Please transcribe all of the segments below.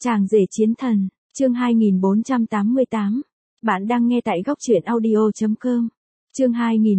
Chàng rể chiến thần, chương 2488. Bạn đang nghe tại góc truyện audio.com. Chương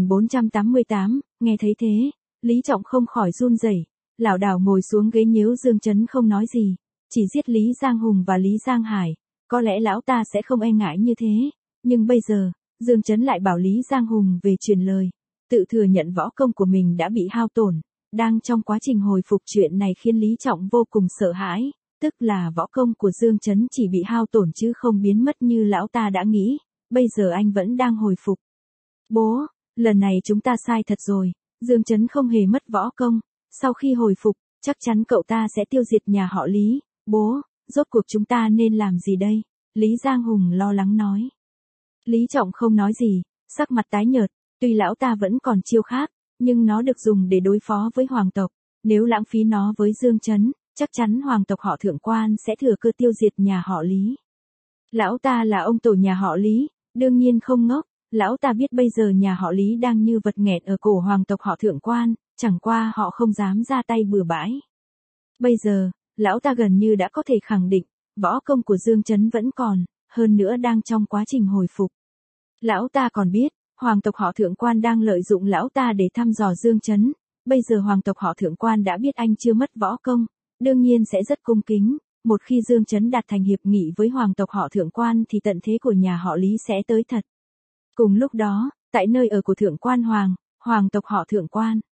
2488, nghe thấy thế, Lý Trọng không khỏi run rẩy, lảo đảo ngồi xuống ghế nhíu Dương Chấn không nói gì, chỉ giết Lý Giang Hùng và Lý Giang Hải, có lẽ lão ta sẽ không e ngại như thế, nhưng bây giờ, Dương Chấn lại bảo Lý Giang Hùng về truyền lời, tự thừa nhận võ công của mình đã bị hao tổn, đang trong quá trình hồi phục. Chuyện này khiến Lý Trọng vô cùng sợ hãi, tức là võ công của Dương Chấn chỉ bị hao tổn chứ không biến mất như lão ta đã nghĩ, bây giờ anh vẫn đang hồi phục. Bố, lần này chúng ta sai thật rồi, Dương Chấn không hề mất võ công, sau khi hồi phục, chắc chắn cậu ta sẽ tiêu diệt nhà họ Lý. Bố, rốt cuộc chúng ta nên làm gì đây? Lý Giang Hùng lo lắng nói. Lý Trọng không nói gì, sắc mặt tái nhợt, tuy lão ta vẫn còn chiêu khác, nhưng nó được dùng để đối phó với hoàng tộc, nếu lãng phí nó với Dương Chấn, chắc chắn hoàng tộc họ Thượng Quan sẽ thừa cơ tiêu diệt nhà họ Lý. Lão ta là ông tổ nhà họ Lý, đương nhiên không ngốc, lão ta biết bây giờ nhà họ Lý đang như vật nghẹn ở cổ hoàng tộc họ Thượng Quan, chẳng qua họ không dám ra tay bừa bãi. Bây giờ, lão ta gần như đã có thể khẳng định, võ công của Dương Chấn vẫn còn, hơn nữa đang trong quá trình hồi phục. Lão ta còn biết, hoàng tộc họ Thượng Quan đang lợi dụng lão ta để thăm dò Dương Chấn, bây giờ hoàng tộc họ Thượng Quan đã biết anh chưa mất võ công, đương nhiên sẽ rất cung kính, một khi Dương Chấn đạt thành hiệp nghị với hoàng tộc họ Thượng Quan thì tận thế của nhà họ Lý sẽ tới thật. Cùng lúc đó, tại nơi ở của Thượng Quan hoàng tộc họ Thượng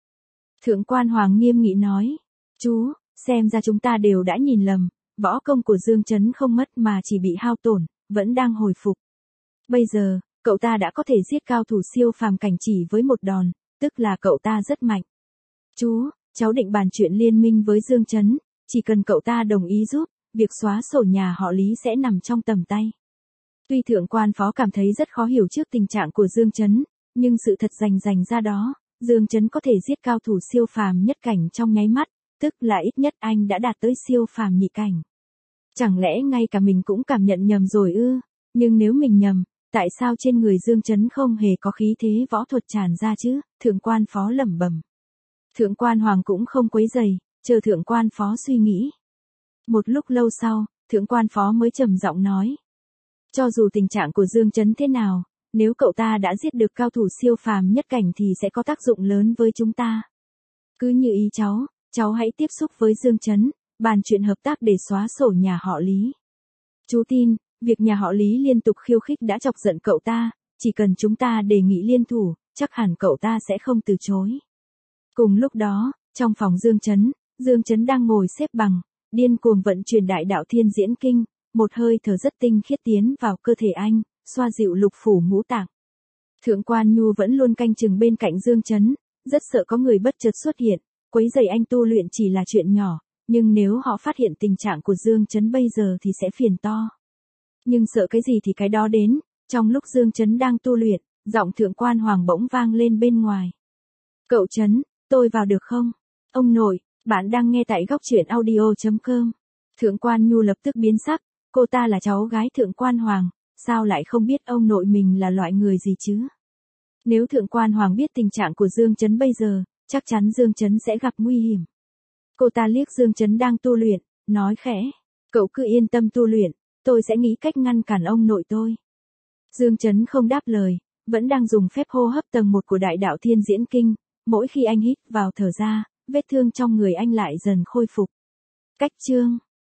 Quan Hoàng nghiêm nghị nói, chú, xem ra chúng ta đều đã nhìn lầm, võ công của Dương Chấn không mất mà chỉ bị hao tổn, vẫn đang hồi phục. Bây giờ, cậu ta đã có thể giết cao thủ siêu phàm cảnh chỉ với một đòn, tức là cậu ta rất mạnh. Chú, cháu định bàn chuyện liên minh với Dương Chấn, chỉ cần cậu ta đồng ý giúp, việc xóa sổ nhà họ Lý sẽ nằm trong tầm tay. Tuy Thượng Quan Phó cảm thấy rất khó hiểu trước tình trạng của Dương Chấn, nhưng sự thật rành ra đó, Dương Chấn có thể giết cao thủ siêu phàm nhất cảnh trong nháy mắt, tức là ít nhất anh đã đạt tới siêu phàm nhị cảnh. Chẳng lẽ ngay cả mình cũng cảm nhận nhầm rồi ư? Nhưng nếu mình nhầm, tại sao trên người Dương Chấn không hề có khí thế võ thuật tràn ra chứ? Thượng Quan Phó lẩm bẩm. Thượng Quan Hoàng cũng không quấy rầy, chờ Thượng Quan Phó suy nghĩ. Một lúc lâu sau, Thượng Quan Phó mới trầm giọng nói. Cho dù tình trạng của Dương Chấn thế nào, nếu cậu ta đã giết được cao thủ siêu phàm nhất cảnh thì sẽ có tác dụng lớn với chúng ta. Cứ như ý cháu hãy tiếp xúc với Dương Chấn, bàn chuyện hợp tác để xóa sổ nhà họ Lý. Chú tin, việc nhà họ Lý liên tục khiêu khích đã chọc giận cậu ta, chỉ cần chúng ta đề nghị liên thủ, chắc hẳn cậu ta sẽ không từ chối. Cùng lúc đó, trong phòng Dương Chấn đang ngồi xếp bằng, điên cuồng vận chuyển đại đạo thiên diễn kinh, một hơi thở rất tinh khiết tiến vào cơ thể anh, xoa dịu lục phủ ngũ tạng. Thượng Quan Nhu vẫn luôn canh chừng bên cạnh Dương Chấn, rất sợ có người bất chợt xuất hiện, quấy rầy anh tu luyện chỉ là chuyện nhỏ, nhưng nếu họ phát hiện tình trạng của Dương Chấn bây giờ thì sẽ phiền to. Nhưng sợ cái gì thì cái đó đến, trong lúc Dương Chấn đang tu luyện, giọng Thượng Quan Hoàng bỗng vang lên bên ngoài. Cậu Chấn, tôi vào được không? Ông nội, bạn đang nghe tại góc truyện audio.com. Thượng Quan Nhu lập tức biến sắc, cô ta là cháu gái Thượng Quan Hoàng, sao lại không biết ông nội mình là loại người gì chứ? Nếu Thượng Quan Hoàng biết tình trạng của Dương Chấn bây giờ, chắc chắn Dương Chấn sẽ gặp nguy hiểm. Cô ta liếc Dương Chấn đang tu luyện, nói khẽ, cậu cứ yên tâm tu luyện, tôi sẽ nghĩ cách ngăn cản ông nội tôi. Dương Chấn không đáp lời, vẫn đang dùng phép hô hấp tầng 1 của đại đạo thiên diễn kinh, mỗi khi anh hít vào thở ra, vết thương trong người anh lại dần khôi phục. Cách chương